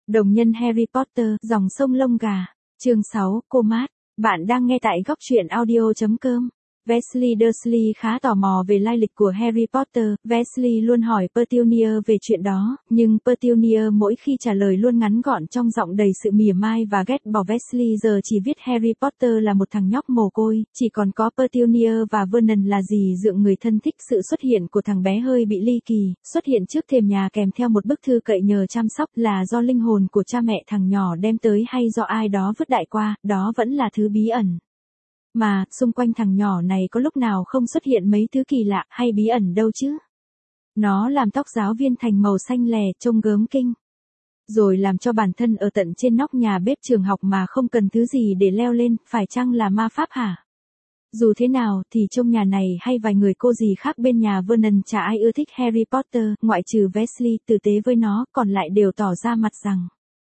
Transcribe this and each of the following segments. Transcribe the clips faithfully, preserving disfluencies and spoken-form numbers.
Đồng nhân Harry Potter, dòng sông lông gà. Chương sáu, cô Mát. Bạn đang nghe tại góc truyện audio chấm com. Weasley Dursley khá tò mò về lai lịch của Harry Potter. Weasley luôn hỏi Petunia về chuyện đó, nhưng Petunia mỗi khi trả lời luôn ngắn gọn trong giọng đầy sự mỉa mai và ghét bỏ. Weasley giờ chỉ viết Harry Potter là một thằng nhóc mồ côi, chỉ còn có Petunia và Vernon là dì dượng người thân thích. Sự xuất hiện của thằng bé hơi bị ly kỳ, xuất hiện trước thềm nhà kèm theo một bức thư cậy nhờ chăm sóc, là do linh hồn của cha mẹ thằng nhỏ đem tới hay do ai đó vứt đại qua, đó vẫn là thứ bí ẩn. Mà, xung quanh thằng nhỏ này có lúc nào không xuất hiện mấy thứ kỳ lạ hay bí ẩn đâu chứ. Nó làm tóc giáo viên thành màu xanh lè trông gớm kinh. Rồi làm cho bản thân ở tận trên nóc nhà bếp trường học mà không cần thứ gì để leo lên, phải chăng là ma pháp hả? Dù thế nào thì trong nhà này hay vài người cô dì khác bên nhà Vernon chả ai ưa thích Harry Potter, ngoại trừ Weasley tử tế với nó, còn lại đều tỏ ra mặt rằng: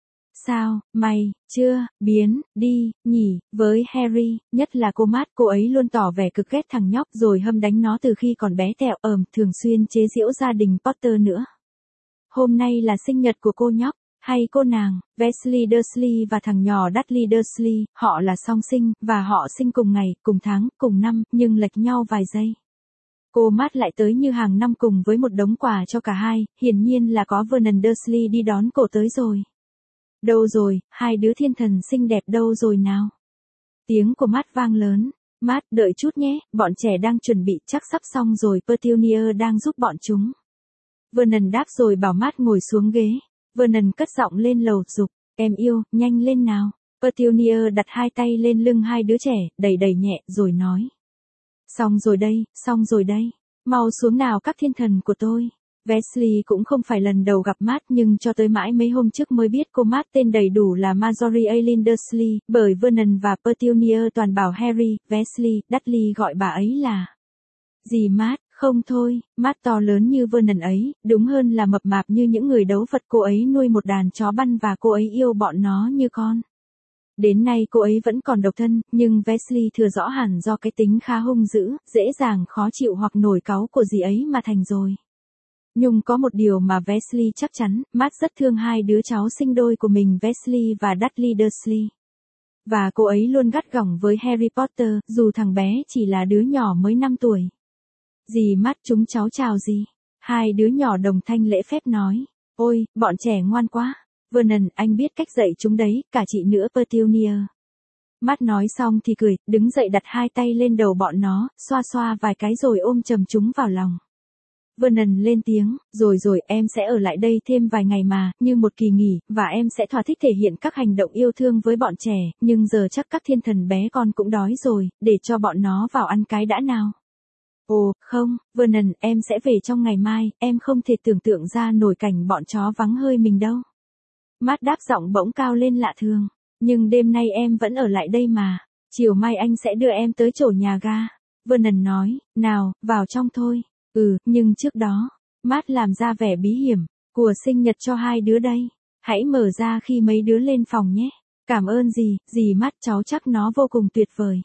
sao, mày, chưa, biến, đi, nhỉ, với Harry, nhất là cô Mát, cô ấy luôn tỏ vẻ cực ghét thằng nhóc rồi hâm đánh nó từ khi còn bé tẹo, ờm, thường xuyên chế giễu gia đình Potter nữa. Hôm nay là sinh nhật của cô nhóc, hay cô nàng, Weasley Dursley và thằng nhỏ Dudley Dursley, họ là song sinh, và họ sinh cùng ngày, cùng tháng, cùng năm, nhưng lệch nhau vài giây. Cô Mát lại tới như hàng năm cùng với một đống quà cho cả hai, hiển nhiên là có Vernon Dursley đi đón cổ tới rồi. Đâu rồi, hai đứa thiên thần xinh đẹp đâu rồi nào? Tiếng của Mát vang lớn. Mát, đợi chút nhé, bọn trẻ đang chuẩn bị, chắc sắp xong rồi, Petunia đang giúp bọn chúng. Vernon đáp rồi bảo Mát ngồi xuống ghế. Vernon cất giọng lên lầu giục: em yêu, nhanh lên nào. Petunia đặt hai tay lên lưng hai đứa trẻ, đẩy đẩy nhẹ, rồi nói: xong rồi đây, xong rồi đây. Mau xuống nào các thiên thần của tôi. Weasley cũng không phải lần đầu gặp Mát, nhưng cho tới mãi mấy hôm trước mới biết cô Mát tên đầy đủ là Marjorie Eileen Dursley, bởi Vernon và Petunia toàn bảo Harry, Weasley, Dudley gọi bà ấy là dì Mát. Không thôi, Mát to lớn như Vernon ấy, đúng hơn là mập mạp như những người đấu vật. Cô ấy nuôi một đàn chó băn và cô ấy yêu bọn nó như con. Đến nay cô ấy vẫn còn độc thân, nhưng Weasley thừa rõ hẳn do cái tính khá hung dữ, dễ dàng khó chịu hoặc nổi cáu của dì ấy mà thành rồi. Nhưng có một điều mà Weasley chắc chắn, Mát rất thương hai đứa cháu sinh đôi của mình, Weasley và Dudley Dursley. Và cô ấy luôn gắt gỏng với Harry Potter, dù thằng bé chỉ là đứa nhỏ mới năm tuổi. Dì Mát, chúng cháu chào dì. Hai đứa nhỏ đồng thanh lễ phép nói. Ôi, bọn trẻ ngoan quá. Vernon, anh biết cách dạy chúng đấy, cả chị nữa, Petunia. Mát nói xong thì cười, đứng dậy đặt hai tay lên đầu bọn nó, xoa xoa vài cái rồi ôm chầm chúng vào lòng. Vernon lên tiếng, rồi rồi, em sẽ ở lại đây thêm vài ngày mà, như một kỳ nghỉ, và em sẽ thỏa thích thể hiện các hành động yêu thương với bọn trẻ, nhưng giờ chắc các thiên thần bé con cũng đói rồi, để cho bọn nó vào ăn cái đã nào. Ồ, không, Vernon, em sẽ về trong ngày mai, em không thể tưởng tượng ra nổi cảnh bọn chó vắng hơi mình đâu. Mát đáp giọng bỗng cao lên lạ thường, nhưng đêm nay em vẫn ở lại đây mà, chiều mai anh sẽ đưa em tới chỗ nhà ga. Vernon nói, nào, vào trong thôi. Ừ, nhưng trước đó, Mát làm ra vẻ bí hiểm, của sinh nhật cho hai đứa đây. Hãy mở ra khi mấy đứa lên phòng nhé. Cảm ơn dì, dì Mát, cháu chắc nó vô cùng tuyệt vời.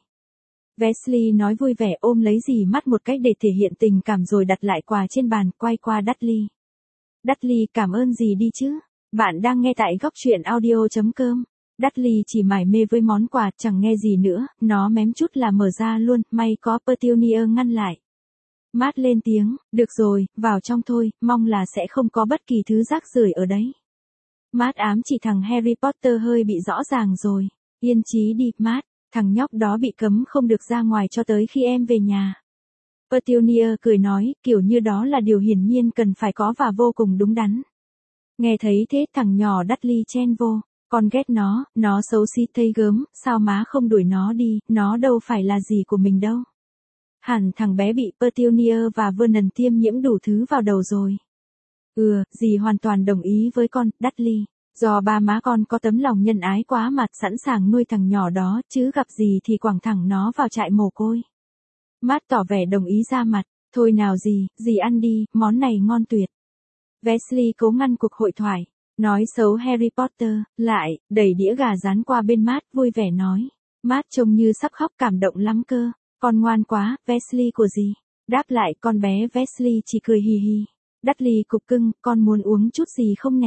Weasley nói vui vẻ, ôm lấy dì Mát một cách để thể hiện tình cảm rồi đặt lại quà trên bàn, quay qua Dudley. Dudley, cảm ơn dì đi chứ. Bạn đang nghe tại góc truyện audio chấm com. Dudley chỉ mải mê với món quà, chẳng nghe gì nữa, nó mém chút là mở ra luôn, may có Petunia ngăn lại. Mát lên tiếng, được rồi, vào trong thôi, mong là sẽ không có bất kỳ thứ rác rưởi ở đấy. Mát ám chỉ thằng Harry Potter hơi bị rõ ràng rồi. Yên chí đi, Mát, thằng nhóc đó bị cấm không được ra ngoài cho tới khi em về nhà. Petunia cười nói, kiểu như đó là điều hiển nhiên cần phải có và vô cùng đúng đắn. Nghe thấy thế thằng nhỏ Dudley chen vô, con ghét nó, nó xấu xí thấy gớm, sao má không đuổi nó đi, nó đâu phải là gì của mình đâu. Hẳn thằng bé bị Petunia và Vernon tiêm nhiễm đủ thứ vào đầu rồi. Ừ, dì hoàn toàn đồng ý với con, Dudley. Do ba má con có tấm lòng nhân ái quá mà sẵn sàng nuôi thằng nhỏ đó, chứ gặp gì thì quẳng thẳng nó vào trại mồ côi. Mát tỏ vẻ đồng ý ra mặt, thôi nào dì, dì ăn đi, món này ngon tuyệt. Weasley cố ngăn cuộc hội thoại, nói xấu Harry Potter, lại, đẩy đĩa gà rán qua bên Mát, vui vẻ nói. Mát trông như sắp khóc, cảm động lắm cơ. Con ngoan quá, Weasley của dì. Đáp lại con bé Weasley chỉ cười hì hì. Dudley cục cưng, con muốn uống chút gì không nè?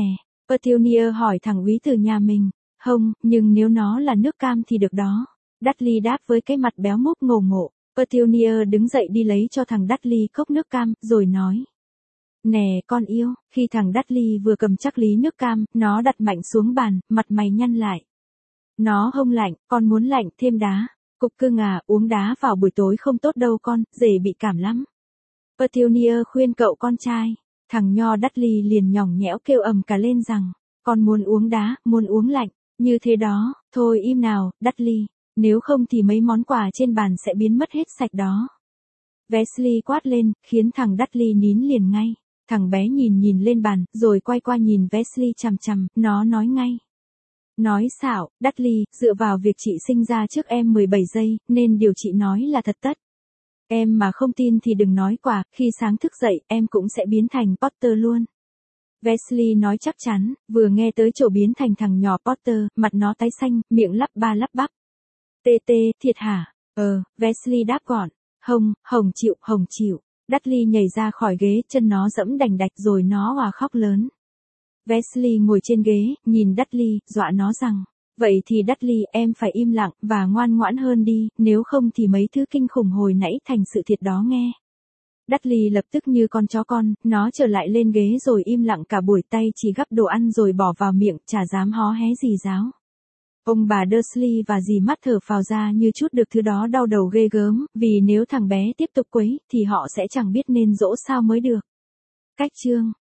Petunia hỏi thẳng úy từ nhà mình. Không, nhưng nếu nó là nước cam thì được đó. Dudley đáp với cái mặt béo múp ngầu ngộ. Petunia đứng dậy đi lấy cho thằng Dudley cốc nước cam, rồi nói. Nè con yêu, khi thằng Dudley vừa cầm chắc lý nước cam, nó đặt mạnh xuống bàn, mặt mày nhăn lại. Nó hông lạnh, con muốn lạnh, thêm đá. Cục cưng à, uống đá vào buổi tối không tốt đâu con, dễ bị cảm lắm. Petunia khuyên cậu con trai. Thằng nho Dudley liền nhỏng nhẽo kêu ầm cả lên rằng, con muốn uống đá, muốn uống lạnh, như thế đó, thôi im nào, Dudley, nếu không thì mấy món quà trên bàn sẽ biến mất hết sạch đó. Weasley quát lên, khiến thằng Dudley nín liền ngay. Thằng bé nhìn nhìn lên bàn, rồi quay qua nhìn Weasley chằm chằm, nó nói ngay. Nói xạo, Dudley, dựa vào việc chị sinh ra trước em mười bảy giây, nên điều chị nói là thật tất. Em mà không tin thì đừng nói quả, khi sáng thức dậy, em cũng sẽ biến thành Potter luôn. Weasley nói chắc chắn, vừa nghe tới chỗ biến thành thằng nhỏ Potter, mặt nó tái xanh, miệng lắp ba lắp bắp. Tê tê, thiệt hả? Ờ, Weasley đáp gọn. Hồng, hồng chịu, hồng chịu. Dudley nhảy ra khỏi ghế, chân nó dẫm đành đạch rồi nó hòa khóc lớn. Weasley ngồi trên ghế, nhìn Dudley, dọa nó rằng, vậy thì Dudley em phải im lặng, và ngoan ngoãn hơn đi, nếu không thì mấy thứ kinh khủng hồi nãy thành sự thiệt đó nghe. Dudley lập tức như con chó con, nó trở lại lên ghế rồi im lặng cả buổi, tay chỉ gắp đồ ăn rồi bỏ vào miệng, chả dám hó hé gì ráo. Ông bà Dursley và dì mắt thở phào ra như chút được thứ đó đau đầu ghê gớm, vì nếu thằng bé tiếp tục quấy, thì họ sẽ chẳng biết nên dỗ sao mới được. Cách chương